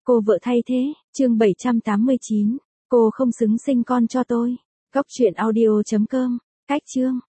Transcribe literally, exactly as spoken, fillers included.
Cô vợ thay thế, chương bảy trăm tám mươi chín. Cô không xứng sinh con cho tôi. Cóc truyện audio chấm com. Cách chương.